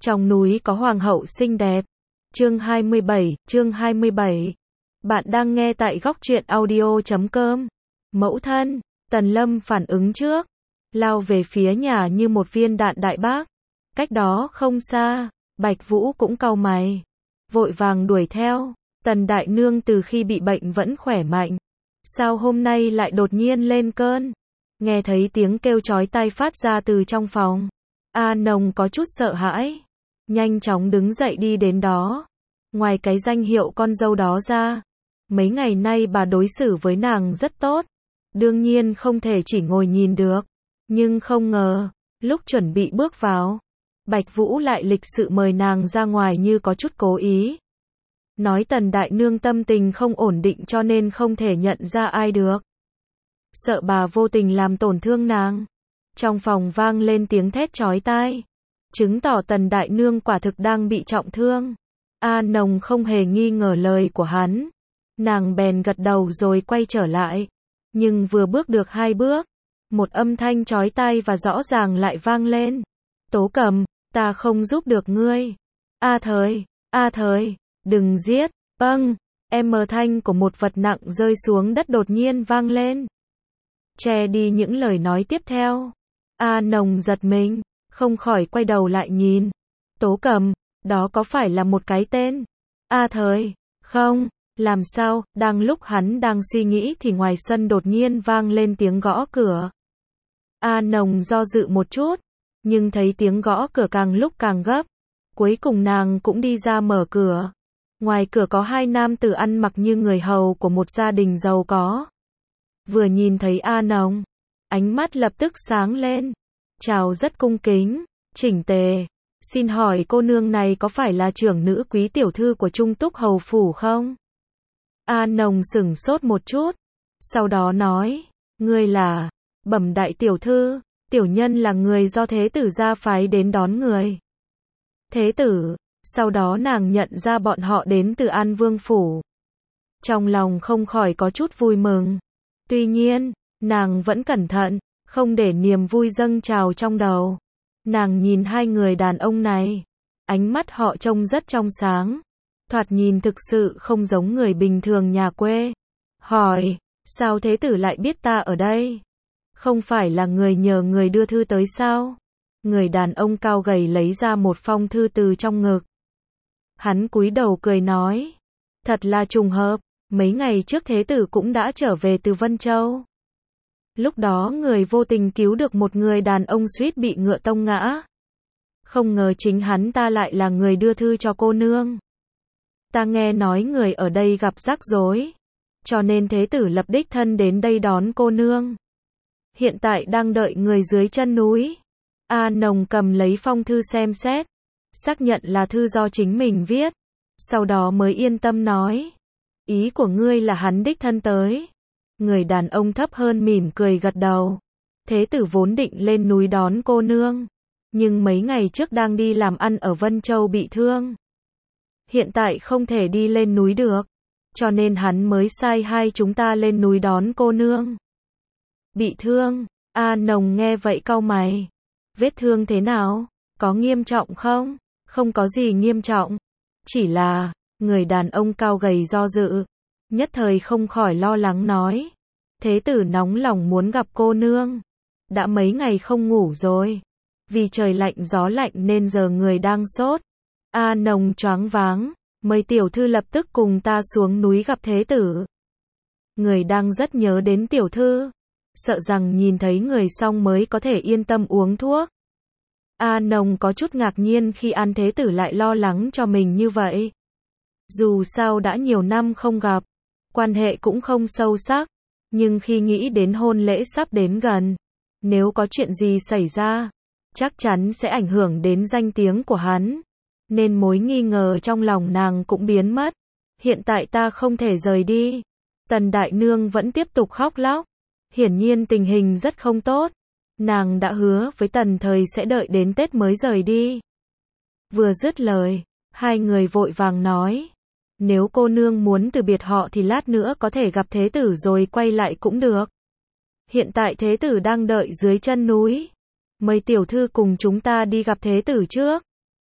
Trong núi có hoàng hậu xinh đẹp. Chương 27. Bạn đang nghe tại góc truyện audio.com. Mẫu thân, Tần Lâm phản ứng trước, lao về phía nhà như một viên đạn đại bác. Cách đó không xa, Bạch Vũ cũng cau mày, vội vàng đuổi theo. Tần đại nương từ khi bị bệnh vẫn khỏe mạnh, sao hôm nay lại đột nhiên lên cơn? Nghe thấy tiếng kêu chói tai phát ra từ trong phòng, A Nồng có chút sợ hãi, nhanh chóng đứng dậy đi đến đó. Ngoài cái danh hiệu con dâu đó ra, mấy ngày nay bà đối xử với nàng rất tốt, đương nhiên không thể chỉ ngồi nhìn được. Nhưng không ngờ, lúc chuẩn bị bước vào, Bạch Vũ lại lịch sự mời nàng ra ngoài như có chút cố ý. Nói Tần đại nương tâm tình không ổn định cho nên không thể nhận ra ai được, sợ bà vô tình làm tổn thương nàng. Trong phòng vang lên tiếng thét chói tai, chứng tỏ Tần đại nương quả thực đang bị trọng thương. A Nồng không hề nghi ngờ lời của hắn, nàng bèn gật đầu rồi quay trở lại. Nhưng vừa bước được 2 bước, một âm thanh chói tai và rõ ràng lại vang lên. Tố Cầm, ta không giúp được ngươi. A Thời, đừng giết. Bâng, thanh của một vật nặng rơi xuống đất đột nhiên vang lên, che đi những lời nói tiếp theo. A Nồng giật mình, không khỏi quay đầu lại nhìn. Tố Cầm, đó có phải là một cái tên? A Thời, không, làm sao? Đang lúc hắn đang suy nghĩ thì ngoài sân đột nhiên vang lên tiếng gõ cửa. A Nồng do dự một chút, nhưng thấy tiếng gõ cửa càng lúc càng gấp, cuối cùng nàng cũng đi ra mở cửa. Ngoài cửa có 2 nam tử ăn mặc như người hầu của một gia đình giàu có. Vừa nhìn thấy A Nồng, ánh mắt lập tức sáng lên, chào rất cung kính, chỉnh tề. Xin hỏi cô nương này có phải là trưởng nữ quý tiểu thư của Trung Túc hầu phủ không? A Nồng sửng sốt một chút, sau đó nói, ngươi là? Bẩm đại tiểu thư, tiểu nhân là người do thế tử gia phái đến đón người. Thế tử? Sau đó nàng nhận ra bọn họ đến từ An Vương phủ. Trong lòng không khỏi có chút vui mừng. Tuy nhiên, nàng vẫn cẩn thận, không để niềm vui dâng trào trong đầu. Nàng nhìn 2 người đàn ông này, ánh mắt họ trông rất trong sáng, thoạt nhìn thực sự không giống người bình thường nhà quê. Hỏi, sao thế tử lại biết ta ở đây? Không phải là người nhờ người đưa thư tới sao? Người đàn ông cao gầy lấy ra một phong thư từ trong ngực. Hắn cúi đầu cười nói, thật là trùng hợp, mấy ngày trước thế tử cũng đã trở về từ Vân Châu. Lúc đó người vô tình cứu được một người đàn ông suýt bị ngựa tông ngã. Không ngờ chính hắn ta lại là người đưa thư cho cô nương. Ta nghe nói người ở đây gặp rắc rối, cho nên thế tử lập đích thân đến đây đón cô nương. Hiện tại đang đợi người dưới chân núi. A Nồng cầm lấy phong thư xem xét, xác nhận là thư do chính mình viết, sau đó mới yên tâm nói, ý của ngươi là hắn đích thân tới. Người đàn ông thấp hơn mỉm cười gật đầu. Thế tử vốn định lên núi đón cô nương, nhưng mấy ngày trước đang đi làm ăn ở Vân Châu bị thương, hiện tại không thể đi lên núi được, cho nên hắn mới sai hai chúng ta lên núi đón cô nương. Bị thương? A Nồng nghe vậy cau mày. Vết thương thế nào? Có nghiêm trọng không? Không có gì nghiêm trọng, chỉ là, người đàn ông cao gầy do dự, nhất thời không khỏi lo lắng nói, thế tử nóng lòng muốn gặp cô nương, đã mấy ngày không ngủ rồi, vì trời lạnh gió lạnh nên giờ người đang sốt. A Nồng choáng váng, mời tiểu thư lập tức cùng ta xuống núi gặp thế tử. Người đang rất nhớ đến tiểu thư, sợ rằng nhìn thấy người xong mới có thể yên tâm uống thuốc. A Nồng có chút ngạc nhiên khi An thế tử lại lo lắng cho mình như vậy. Dù sao đã nhiều năm không gặp, quan hệ cũng không sâu sắc, nhưng khi nghĩ đến hôn lễ sắp đến gần, nếu có chuyện gì xảy ra, chắc chắn sẽ ảnh hưởng đến danh tiếng của hắn, nên mối nghi ngờ trong lòng nàng cũng biến mất. Hiện tại ta không thể rời đi. Tần đại nương vẫn tiếp tục khóc lóc, hiển nhiên tình hình rất không tốt. Nàng đã hứa với Tần Thời sẽ đợi đến Tết mới rời đi. Vừa dứt lời, 2 người vội vàng nói, nếu cô nương muốn từ biệt họ thì lát nữa có thể gặp thế tử rồi quay lại cũng được. Hiện tại thế tử đang đợi dưới chân núi, mời tiểu thư cùng chúng ta đi gặp thế tử trước.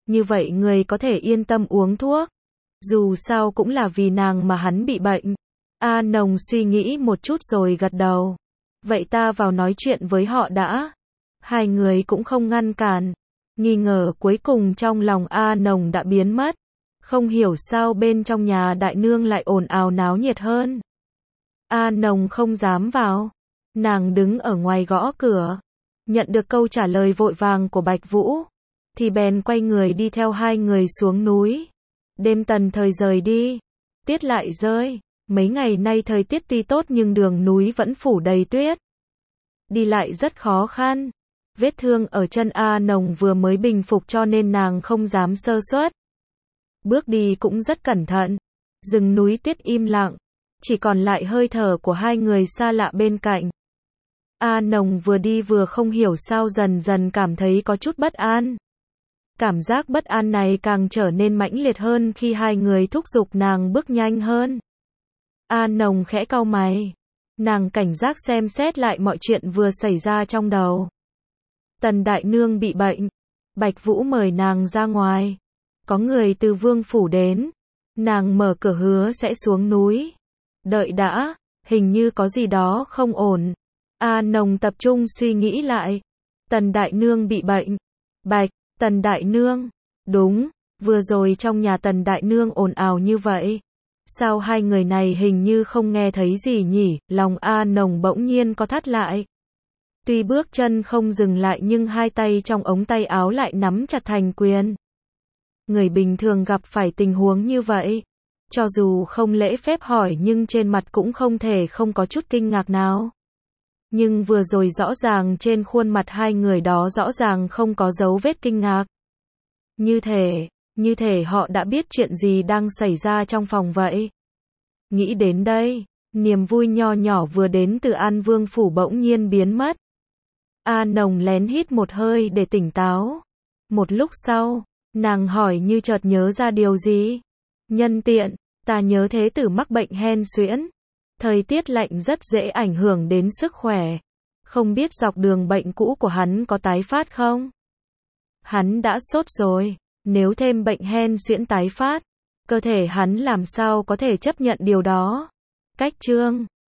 Như vậy người có thể yên tâm uống thuốc. Dù sao cũng là vì nàng mà hắn bị bệnh. A Nồng suy nghĩ một chút rồi gật đầu. Vậy ta vào nói chuyện với họ đã. Hai người cũng không ngăn cản. Nghi ngờ cuối cùng trong lòng A Nồng đã biến mất. Không hiểu sao bên trong nhà đại nương lại ồn ào náo nhiệt hơn. A Nồng không dám vào. Nàng đứng ở ngoài gõ cửa. Nhận được câu trả lời vội vàng của Bạch Vũ. Thì bèn quay người đi theo hai người xuống núi. Đêm tần thời rời đi. Tiết lại rơi. Mấy ngày nay thời tiết tuy tốt nhưng đường núi vẫn phủ đầy tuyết. Đi lại rất khó khăn. Vết thương ở chân A Nồng vừa mới bình phục cho nên nàng không dám sơ suất. Bước đi cũng rất cẩn thận. Rừng núi tuyết im lặng. Chỉ còn lại hơi thở của hai người xa lạ bên cạnh. A Nồng vừa đi vừa không hiểu sao dần dần cảm thấy có chút bất an. Cảm giác bất an này càng trở nên mãnh liệt hơn khi hai người thúc giục nàng bước nhanh hơn. A Nồng khẽ cau mày. Nàng cảnh giác xem xét lại mọi chuyện vừa xảy ra trong đầu. Tần đại nương bị bệnh. Bạch Vũ mời nàng ra ngoài. Có người từ vương phủ đến. Nàng mở cửa hứa sẽ xuống núi. Đợi đã, hình như có gì đó không ổn. A Nồng tập trung suy nghĩ lại. Tần đại nương bị bệnh. Tần đại nương. Đúng, vừa rồi trong nhà tần đại nương ồn ào như vậy. Sao hai người này hình như không nghe thấy gì nhỉ? Lòng A Nồng bỗng nhiên co thắt lại. Tuy bước chân không dừng lại nhưng hai tay trong ống tay áo lại nắm chặt thành quyền. Người bình thường gặp phải tình huống như vậy, cho dù không lễ phép hỏi nhưng trên mặt cũng không thể không có chút kinh ngạc nào. Nhưng vừa rồi rõ ràng trên khuôn mặt hai người đó rõ ràng không có dấu vết kinh ngạc. Như thể họ đã biết chuyện gì đang xảy ra trong phòng vậy. Nghĩ đến đây, niềm vui nho nhỏ vừa đến từ An Vương phủ bỗng nhiên biến mất. A Nồng lén hít một hơi để tỉnh táo. Một lúc sau, nàng hỏi như chợt nhớ ra điều gì. Nhân tiện, ta nhớ thế tử mắc bệnh hen suyễn. Thời tiết lạnh rất dễ ảnh hưởng đến sức khỏe. Không biết dọc đường bệnh cũ của hắn có tái phát không? Hắn đã sốt rồi. Nếu thêm bệnh hen suyễn tái phát, cơ thể hắn làm sao có thể chấp nhận điều đó? Cách chương